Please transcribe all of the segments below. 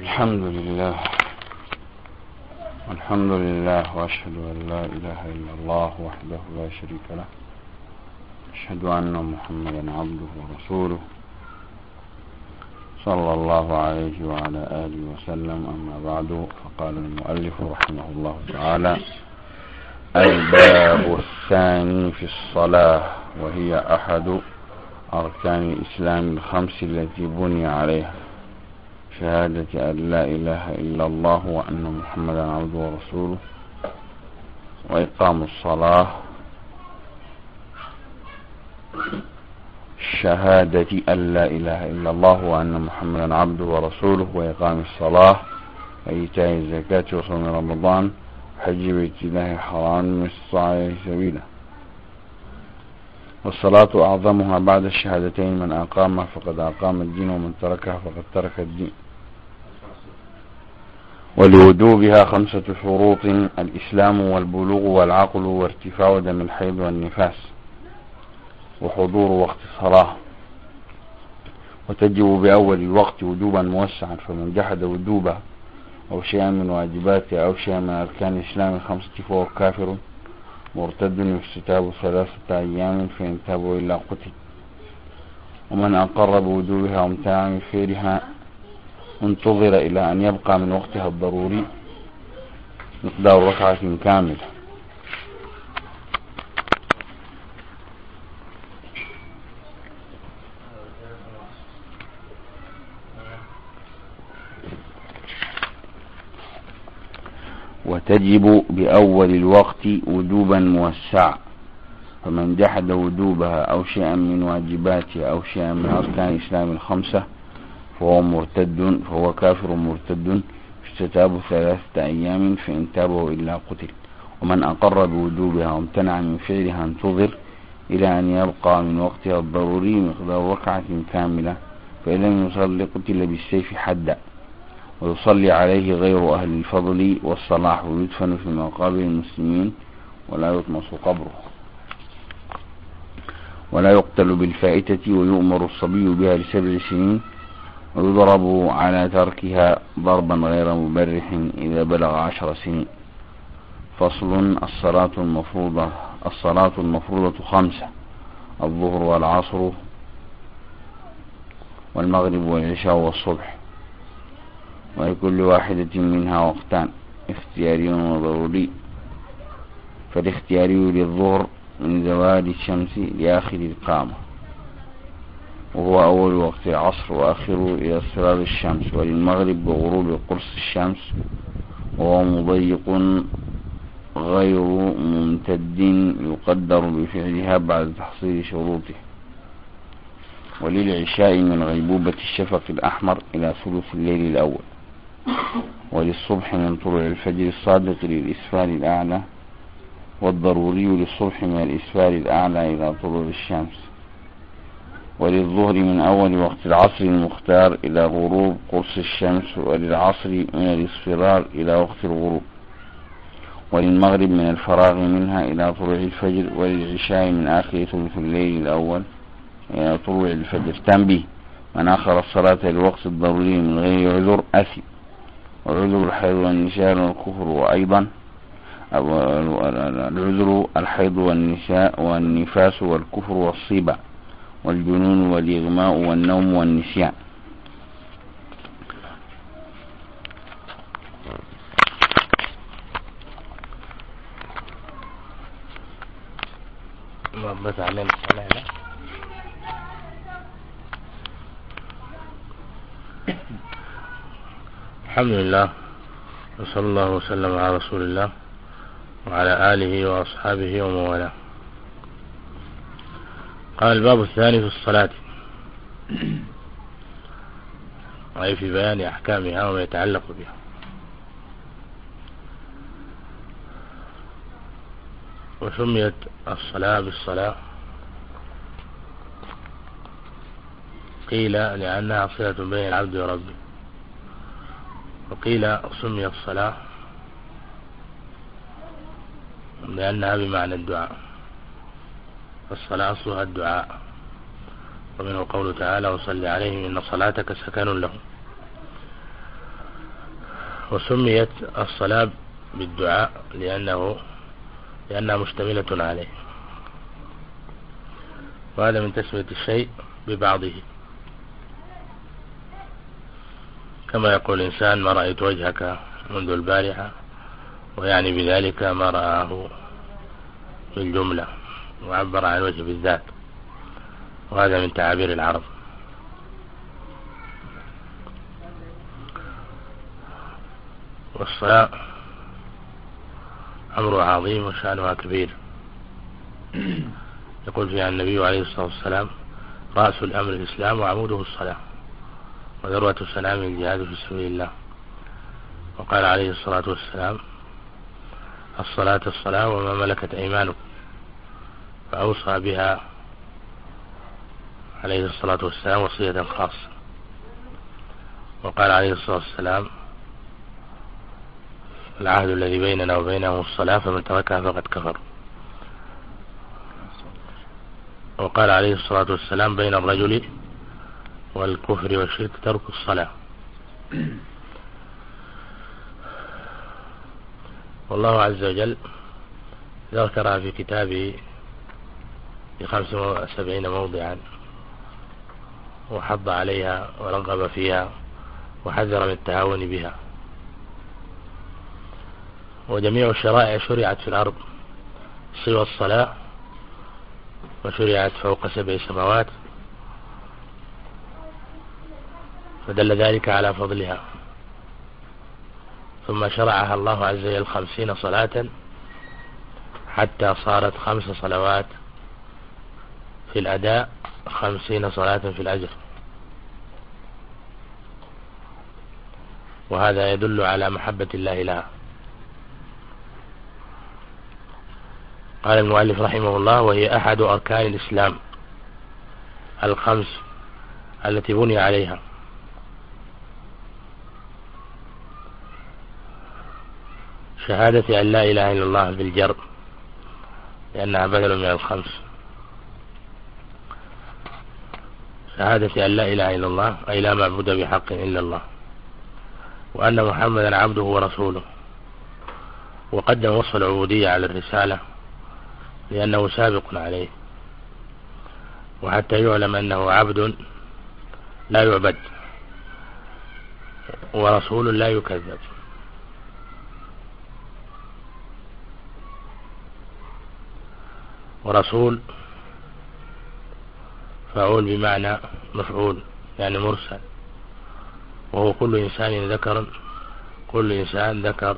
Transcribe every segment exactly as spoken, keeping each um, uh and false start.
الحمد لله الحمد لله وأشهد أن لا إله إلا الله وحده لا شريك له، أشهد أن محمدا عبده ورسوله صلى الله عليه وعلى آله وسلم. أما بعد، فقال المؤلف رحمه الله تعالى: الباب الثاني في الصلاة، وهي أحد أركان الإسلام الخمس التي بني عليها شهادة أن لا إله إلا الله وأن محمدا عبده ورسوله، وإقام الصلاة شهادة أن لا إله إلا الله وأن محمدا عبده ورسوله، وإقام الصلاة وإيتاء الزكاة وصوم رمضان حج بيت الله الحرام من استطاع إليه سبيلا. والصلاة أعظمها بعد الشهادتين، من أقامها فقد أقام الدين، ومن تركها فقد ترك الدين. ولوجوبها خمسة شروط: الإسلام والبلوغ والعقل وارتفاع دم الحيض والنفاس وحضور وقت الصلاة. وتجب بأول الوقت وجوبا موسعا، فمن جحد وجوبها أو شيئا من واجباتها أو شيئا من أركان الإسلام الخمسة فهو كافر مرتد يستتاب ثلاثة أيام، فإن تابوا إلا قتل. ومن أقر بوجوبها وامتنع من فعلها انتظر إلى أن يبقى من وقتها الضروري مقدار ركعة كاملة. وتجب بأول الوقت وجوبا موسعا، فمن جحد وجوبها أو شيئا من واجباتها أو شيئا من أركان الإسلام الخمسة فهو مرتد فهو كافر مرتد يستتاب ثلاثة أيام، فإن تابوا إلا قتل. ومن أقر بوجوبها وامتنع من فعلها انتظر إلى أن يبقى من وقتها الضروري مقدار ركعة كاملة، فإن لم يصلي قتل بالسيف حدا. ويصلي عليه غير أهل الفضل والصلاح، ويدفن في مقابر المسلمين ولا يطمس قبره. ولا يقتل بالفائتة، ويؤمر الصبي بها لسبع سنين، ويضرب على تركها ضربا غير مبرح إذا بلغ عشر سنين. فصل: الصلاة المفروضة الصلاة المفروضة خمسة: الظهر والعصر والمغرب والعشاء والصبح، ولكل واحدة منها وقتان: اختياري وضروري. فالاختياري للظهر من زوال الشمس لآخر القامة، وهو أول وقت العصر وآخره إلى اصفرار الشمس. وللمغرب بغروب قرص الشمس، وهو مضيق غير ممتد يقدر بفعلها بعد تحصيل شروطه. وللعشاء من غيبوبة الشفق الأحمر إلى ثلث الليل الأول. وللصبح من طلوع الفجر الصادق للإسفار الأعلى. والضروري للصبح من الإسفار الأعلى إلى طلوع الشمس. وللظهر من أول وقت العصر المختار إلى غروب قرص الشمس. وللعصر من الاصفرار إلى وقت الغروب. وللمغرب من الفراغ منها إلى طلوع الفجر. وللعشاء من آخر ثلث الليل الأول إلى طلوع الفجر. تنبيه: من آخر الصلاة للوقت الضروري من غير عذر أثم. وعذر الحيض والنساء والكفر، وأيضا العذر الحيض والنساء والنفاس والكفر والصيبة والجنون والإغماء والنوم والنسيان. ربط علينا الصلاة. الحمد لله، وصلى الله وسلم على رسول الله وعلى آله وأصحابه ومن والاه. قال: الباب الثاني في الصلاة، أي في بيان أحكامها وما يتعلق بها. وسميت الصلاة بالصلاة قيل لأنها صلة بين العبد وربه، وقيل سميت الصلاة لأنها بمعنى الدعاء، فالصلاة أصلها الدعاء، ومنه قوله تعالى: وصل عليهم إن صلاتك سكن لهم. وسميت الصلاة بالدعاء لأنه لأنها مشتملة عليه، وهذا من تسمية الشيء ببعضه، كما يقول الإنسان ما رأيت وجهك منذ البارحة، ويعني بذلك ما رآه بالجملة، وعبر عن الوجه بالذات، وهذا من تعابير العرب. والصلاة أمر عظيم وشأنها كبير، يقول فيها النبي عليه الصلاة والسلام: رأس الأمر الإسلام وعموده الصلاة، وذروة السلام الجهاد في سبيل الله. وقال عليه الصلاة والسلام: الصلاة الصلاة وما ملكت أيمانكم، فأوصى بها عليه الصلاة والسلام وصية خاصة. وقال عليه الصلاة والسلام: العهد الذي بيننا وبينهم الصلاة فمن تركها فقد كفر. وقال عليه الصلاة والسلام: بين الرجل والكفر والشرك ترك الصلاة. والله عز وجل ذكرها في كتابه في خمس وسبعين موضعا، وحض عليها ورغب فيها وحذر من التهاون بها. وجميع الشرائع شرعت في الأرض سوى الصلاة، وشرعت فوق سبع سماوات، فدل ذلك على فضلها. ثم شرعها الله عز وجل خمسين صلاة حتى صارت خمس صلوات في الأداء، خمسين صلاة في الأجر، وهذا يدل على محبة الله لها. قال المؤلف رحمه الله: وهي أحد أركان الإسلام الخمس التي بني عليها، شهادة أن لا إله إلا الله بالجر لأنها بدل من الخمس. شهادة أن لا إله إلا الله أي لا معبود بحق إلا الله، وأن محمدا عبده ورسوله. وقدم وصف العبودية على الرسالة لأنه سابق عليه، وحتى يعلم أنه عبد لا يعبد ورسول لا يكذب. ورسول فعول بمعنى مفعول، يعني مرسل، وهو كل إنسان ذكر كل إنسان ذكر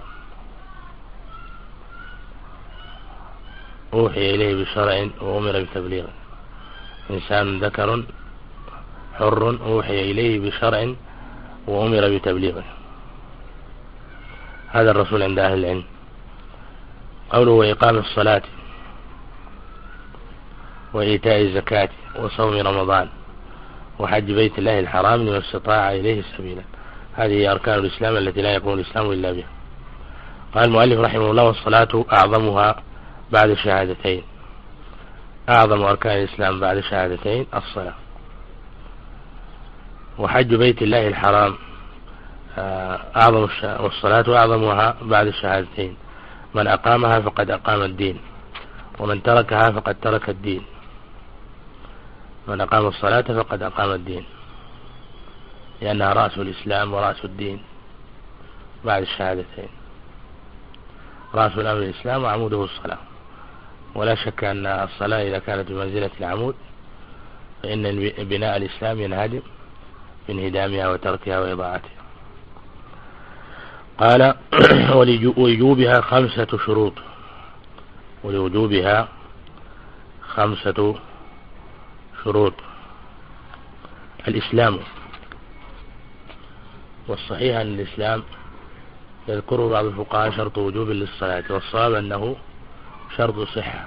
أوحي إليه بشرع وأمر بتبليغه. إنسان ذكر حر أوحي إليه بشرع وأمر بتبليغه، هذا الرسول عند أهل العلم. قوله: وإقام الصلاة وإيتاء الزكاة وصوم رمضان وحج بيت الله الحرام لمن استطاع إليه سبيلا، هذه أركان الإسلام التي لا يكون الإسلام إلا بها. قال المؤلف رحمه الله: والصلاة أعظمها بعد الشهادتين، أعظم أركان الإسلام بعد الشهادتين الصلاة. وحج بيت الله الحرام أعظم والصلاة أعظمها بعد الشهادتين، من أقامها فقد أقام الدين، ومن تركها فقد ترك الدين. من أقام الصلاة فقد أقام الدين، لأنها رأس الإسلام ورأس الدين بعد الشهادتين. رأس الأمر الإسلام وعموده الصلاة، ولا شك أن الصلاة إذا كانت بمنزلة العمود فإن بناء الإسلام ينهدم بانهدامها وتركها وإضاعتها. قال: ولوجوبها خمسة شروط، ولوجوبها خمسة شروط. الإسلام، والصحيح أن الإسلام يذكر بعض الفقهاء شرط وجوب للصلاة، والصواب أنه شرط صحة،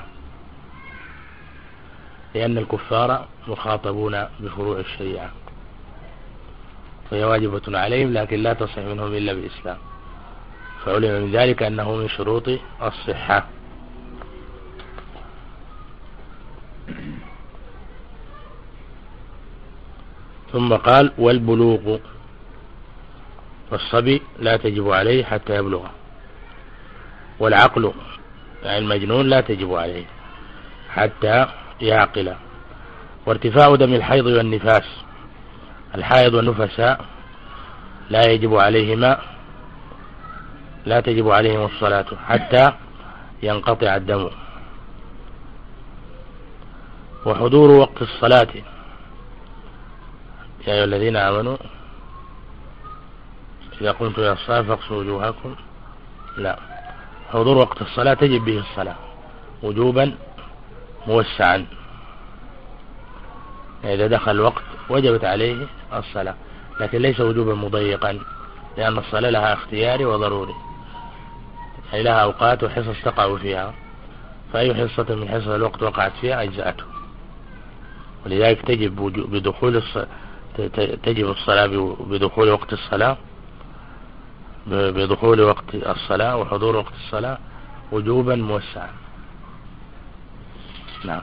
لأن الكفار مخاطبون بفروع الشريعة فهي واجبة عليهم، لكن لا تصح منهم إلا بالإسلام، فعلم من ذلك أنه من شروط الصحة. ثم قال: والبلوغ، والصبي لا تجب عليه حتى يبلغ، والعقل يعني المجنون لا تجب عليه حتى يعقل. وارتفاع دم الحيض والنفاس، الحائض والنفساء لا يجب عليهما لا تجب عليهم الصلاة حتى ينقطع الدم. وحضور وقت الصلاة، يا أيها الذين آمنوا إذا قمتم إلى الصلاة فاغسلوا وجوهكم، لا، حضور وقت الصلاة تجب به الصلاة وجوبا موسعا، إذا دخل الوقت وجبت عليه الصلاة، لكن ليس وجوبا مضيقا، لأن الصلاة لها اختياري وضروري، أي لها أوقات وحصص تقع فيها، فأي حصة من حصص الوقت وقعت فيها أجزأته، ولذلك تجب بدخول الصلاة تجب الصلاة بدخول وقت الصلاة بدخول وقت الصلاة وحضور وقت الصلاة وجوبا موسعا. نعم.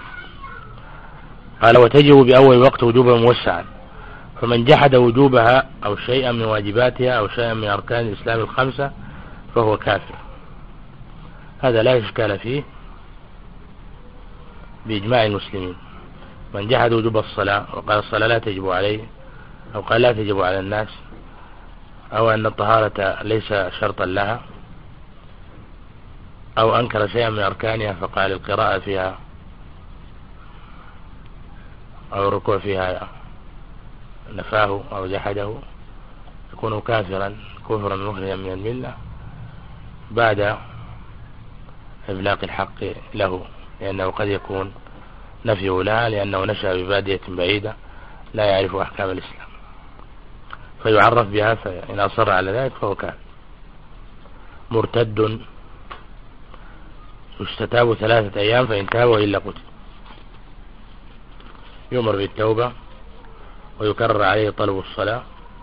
قال وتجب بأول وقت وجوبا موسعا، فمن جحد وجوبها أو شيئا من واجباتها أو شيئا من أركان الإسلام الخمسة فهو كافر، هذا لا إشكال فيه بإجماع المسلمين. من جحد وجوب الصلاة وقال الصلاة لا تجب عليه، أو قال لا تجب على الناس، أو أن الطهارة ليس شرطا لها، أو أنكر شيئا من أركانها فقال القراءة فيها أو الركوع فيها نفاه أو جحده، يكون كافرا كفرا مخرجا من الملة بعد إبلاغ الحق له، لأنه قد يكون نفيه لها لأنه نشأ ببادية بعيدة لا يعرف أحكام الإسلام فيعرف بها، فإن أصر على ذلك فهو كافر. مرتد يستتاب ثلاثة أيام، فإن تاب وإلا قتل، يؤمر بالتوبة ويكرر عليه طلب الصلاة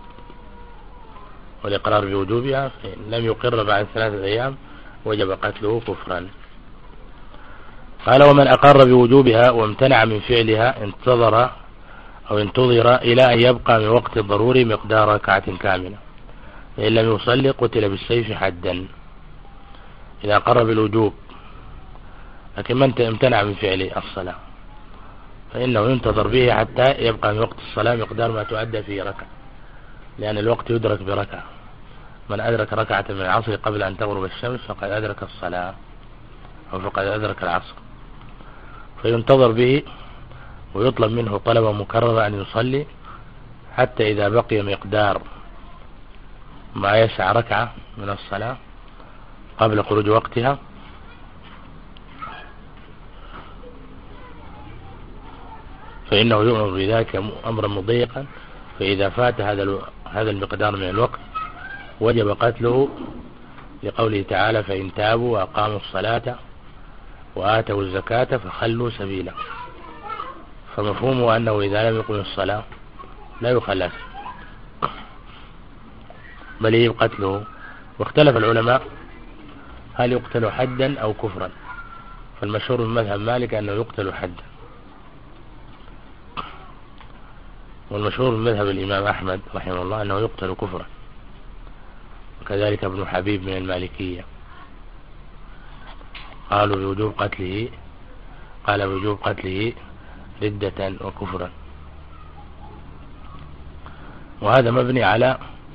والإقرار بوجوبها، فإن لم يقر بعد ثلاثة أيام وجب قتله كفرا. قال ومن أقر بوجوبها وامتنع من فعلها انتظر أو انتظر إلى أن يبقى من وقت الضروري مقدار ركعة كاملة، فإن لم يصلي قتل بالسيف حدا. إذا أقر بالوجوب لكن من امتنع من فعل الصلاة فإنه ينتظر به حتى يبقى من وقت الصلاة مقدار ما تؤدى فيه ركعة، لأن الوقت يدرك بركعة، من أدرك ركعة من العصر قبل أن تغرب الشمس فقد أدرك الصلاة أو فقد أدرك العصر، فينتظر به ويطلب منه طلبا مكررا أن يصلي حتى إذا بقي مقدار ما يسع ركعة من الصلاة قبل خروج وقتها فإنه يؤمر بذلك أمرا مضيقا، فإذا فات هذا هذا المقدار من الوقت وجب قتله، لقوله تعالى فإن تابوا وأقاموا الصلاة وآتوا الزكاة فخلوا سبيلا، فمفهومه أنه إذا لم يقم الصلاة لا يخلى بل يجب قتله. واختلف العلماء هل يقتل حدا أو كفرا، فالمشهور من مذهب مالك أنه يقتل حدا، والمشهور من مذهب الإمام أحمد رحمه الله أنه يقتل كفرا، وكذلك ابن حبيب من المالكية قالوا بوجوب قتله قال بوجوب قتله ردة وكفرا. وهذا مبني على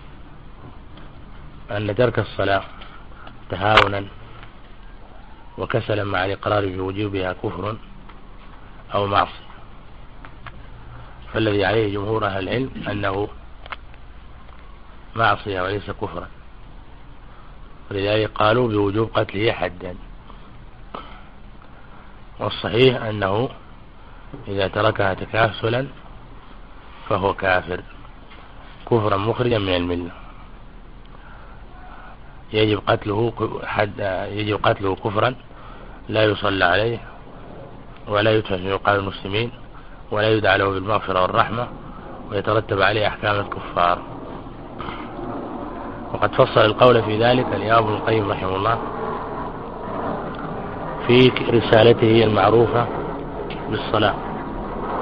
أن ترك الصلاة تهاونا وكسلا مع الإقرار بوجوبها كفر أو معصية، فالذي عليه جمهور أهل العلم أنه معصية وليس كفرا، ولذلك قالوا بوجوب قتله حدا. والصحيح أنه إذا تركها تكاسلا فهو كافر كفرا مخرجا من الملة، يجب قتله حد يجب قتله كفرا لا يصلى عليه ولا يدفع في عقاب المسلمين ولا يدعى له بالمغفرة والرحمة ويترتب عليه أحكام الكفار. وقد فصل القول في ذلك الإمام ابن القيم رحمه الله في رسالته المعروفة بالصلاة،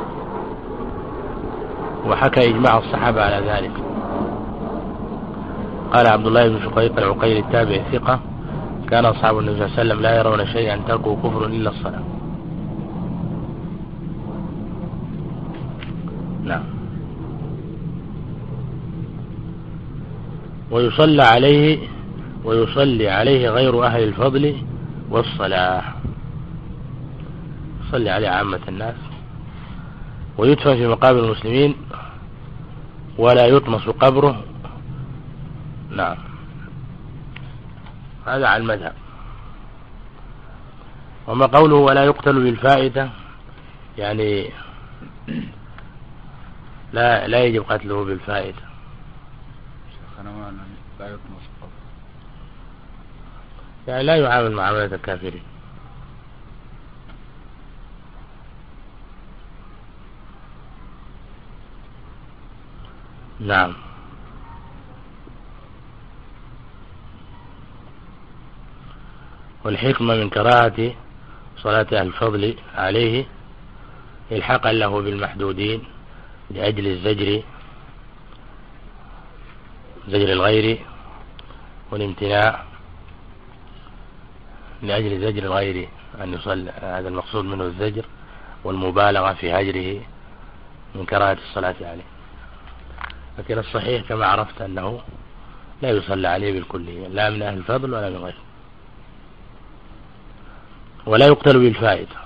وحكى إجماع الصحابة على ذلك، قال عبد الله بن شقيق العقيل التابع ثقة: كان أصحاب النبي صلى الله عليه وسلم لا يرون شيئا تركه كفر إلا الصلاة. نعم. ويصلى عليه ويصلي عليه غير أهل الفضل والصلاح، يصلي عليه عامة الناس، ويدفن في مقابر المسلمين ولا يطمس قبره. نعم، هذا على المذهب. وما قوله ولا يقتل بالفائدة، يعني لا لا يجب قتله بالفائدة. لا يطمس قبره، يعني لا يعامل معاملة الكافرين. نعم. والحكمة من كراهة صلاة أهل الفضل عليه الحقا له بالمحدودين لأجل الزجر زجر الغير والامتناع، لأجل زجر الغير أن يصلى، هذا المقصود منه الزجر والمبالغة في هجره من كراهة الصلاة عليه. لكن الصحيح كما عرفت أنه لا يصلى عليه بالكلية، لا من أهل الفضل ولا من غيره. ولا يقتل بالفائتة،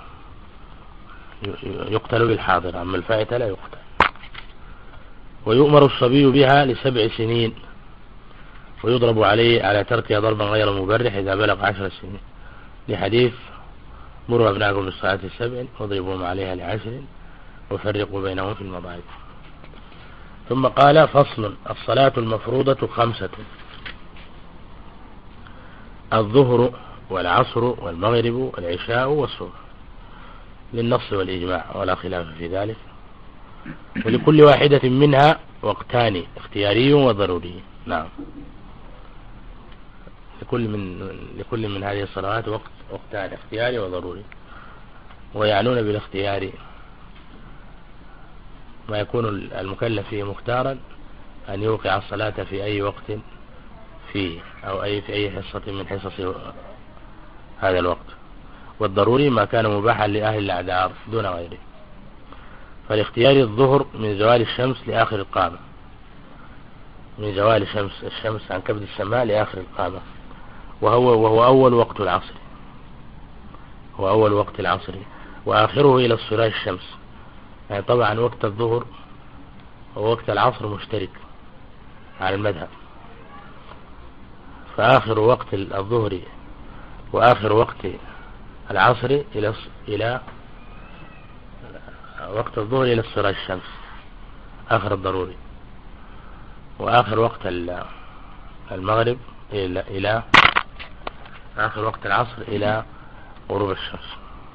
يقتل بالحاضر، أما الفائتة لا يقتل. ويؤمر الصبي بها لسبع سنين، ويضرب عليه على تركها ضربا غير مبرح إذا بلغ عشر سنين، لحديث مروا أبناءكم بالصلاة السبع واضربوهم عليها لعشر وفرقوا بينهم في المضاجع. ثم قال: فصل: الصلاة المفروضة خمسة: الظهر والعصر والمغرب والعشاء والصبح، للنص والإجماع ولا خلاف في ذلك. ولكل واحدة منها وقتان اختياري وضروري. نعم، لكل من لكل من هذه الصلوات وقت وقتان اختياري وضروري. ويعنون بالاختياري ما يكون المكلف فيه مختارا أن يوقع الصلاة في أي وقت فيه، أو أي في أي حصة من حصص هذا الوقت. والضروري ما كان مباحا لأهل الأعذار دون غيره. فالاختيار الظهر من زوال الشمس لآخر القامة، من زوال الشمس الشمس عن كبد السماء لآخر القامة، وهو وهو أول وقت العصر، هو أول وقت العصر، وآخره إلى اصفرار الشمس. يعني طبعا وقت الظهر ووقت العصر مشترك على المذهب، فآخر وقت الظهر وآخر وقت العصر إلى إلى وقت الظهر إلى اصفرار الشمس، آخر الضروري. وآخر وقت المغرب إلى إلى آخر وقت العصر إلى غروب الشمس.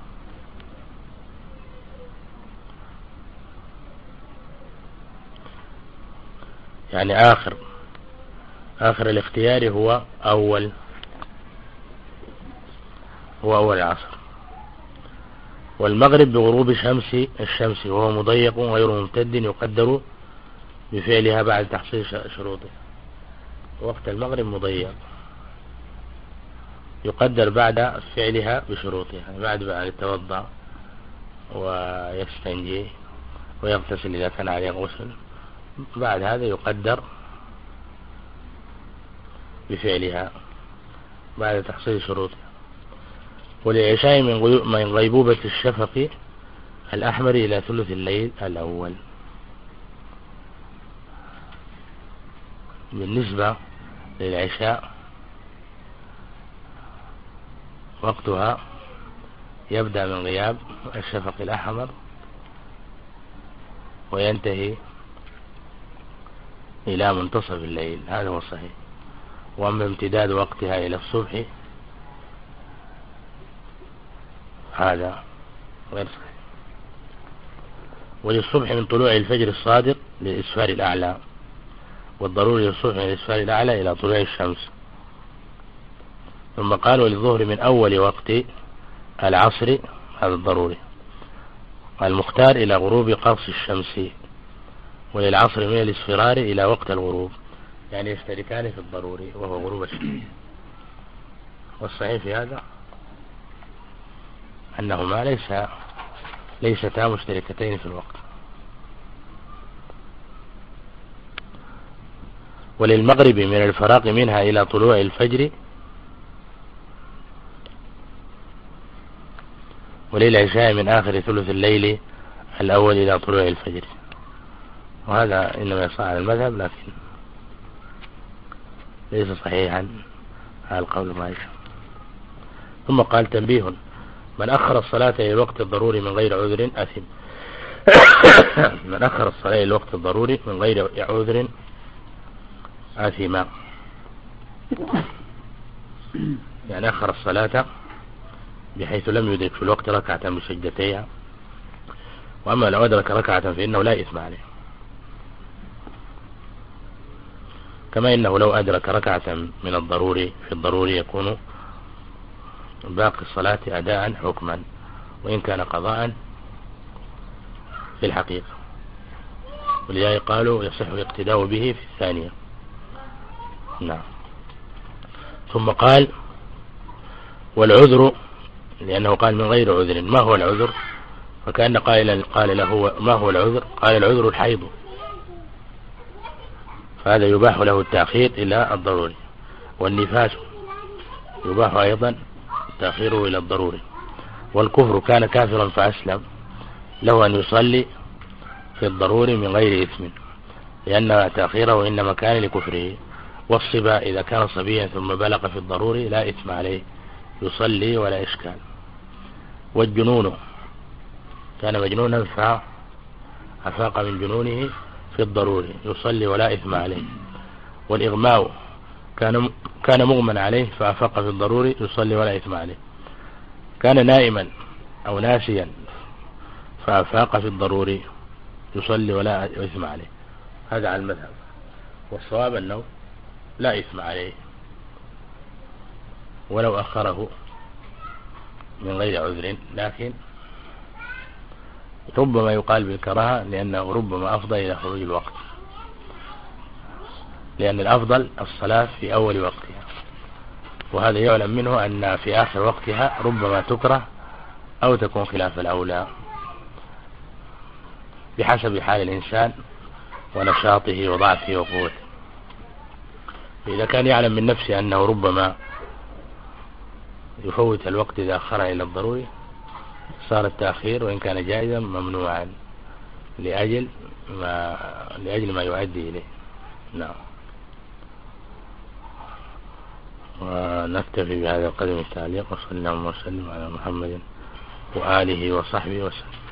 يعني آخر آخر الاختيار هو أول هو أول العصر. والمغرب بغروب شمس الشمس، وهو مضيق غير ممتد يقدر بفعلها بعد تحصيل شروطه. وقت المغرب مضيق يقدر بعد فعلها بشروطها، يعني بعد أن يتوضأ ويستنجي ويغتسل إذا كان عليه غسل، بعد هذا يقدر بفعلها بعد تحصيل شروطها. وللعشاء من غيبوبة الشفق الأحمر إلى ثلث الليل الأول. بالنسبة للعشاء وقتها يبدأ من غياب الشفق الأحمر وينتهي إلى منتصف الليل، هذا هو الصحيح. وأما امتداد وقتها إلى الصبح هذا غير صحيح. وللصبح من طلوع الفجر الصادق للإسفار الأعلى، والضروري للصبح من الإسفار الأعلى إلى طلوع الشمس. ثم قال: وللظهر من أول وقت العصر، هذا الضروري، المختار إلى غروب قرص الشمس. وللعصر من الإصفرار إلى وقت الغروب، يعني يشتركان في الضروري وهو غروب الشمس. والصحيح في هذا أنهما ليس ليستا مشتركتين في الوقت. وللمغرب من الفراق منها إلى طلوع الفجر، وللعشاء من آخر ثلث الليل الأول إلى طلوع الفجر. وهذا إنما يصح على المذهب، لكن ليس صحيحا على القول الراجح. ثم قال: تنبيه: من أخر الصلاة إلى الوقت الضروري من غير عذر أثم. من أخر الصلاة إلى الوقت الضروري من غير عذر أثم، يعني أخر الصلاة بحيث لم يدرك في الوقت ركعة بسجدتيها. وأما لو أدرك ركعة فإنه لا إثم عليه، كما إنه لو أدرك ركعة من الضروري في الضروري يكون باقي الصلاة أداء حكما، وإن كان قضاء في الحقيقة. ولذلك قالوا يصح الاقتداء به في الثانية. نعم. ثم قال: والعذر، لأنه قال من غير عذر. ما هو العذر؟ فكأن قائلا قال له: ما هو العذر؟ قال: العذر الحيض، فهذا يباح له التأخير إلى الضروري. والنفاس يباح أيضا تأخيره إلى الضروري. والكفر، كان كافرا فأسلم، له أن يصلي في الضروري من غير إثم، لأن تأخيره إنما كان لكفره. والصبا، إذا كان صبيا ثم بلغ في الضروري لا إثم عليه، يصلي ولا إشكال. والجنون، كان مجنونا فأفاق من جنونه في الضروري، يصلي ولا إثم عليه. والإغماء، كان كان مغمى عليه فأفاق في الضروري، يصلي ولا إثم عليه. كان نائما أو ناسيا فأفاق في الضروري، يصلي ولا إثم عليه. هذا على المذهب. والصواب أنه لا إثم عليه ولو أخره من غير عذر، لكن ربما يقال بالكراهة، لأنه ربما أفضل إلى خروج الوقت، لأن الأفضل الصلاة في أول وقتها، وهذا يعلم منه أن في آخر وقتها ربما تكره أو تكون خلاف الأولى بحسب حال الإنسان ونشاطه وضعفه وقوته. إذا كان يعلم من نفسه أنه ربما يفوت الوقت إذا أخر إلى الضروري، صار التأخير وإن كان جائزا ممنوعا لأجل ما لأجل ما يؤدي إليه. نعم. ونكتفي بهذا القدر من التعليق، وصلى الله وسلم على محمد وآله وصحبه وسلم.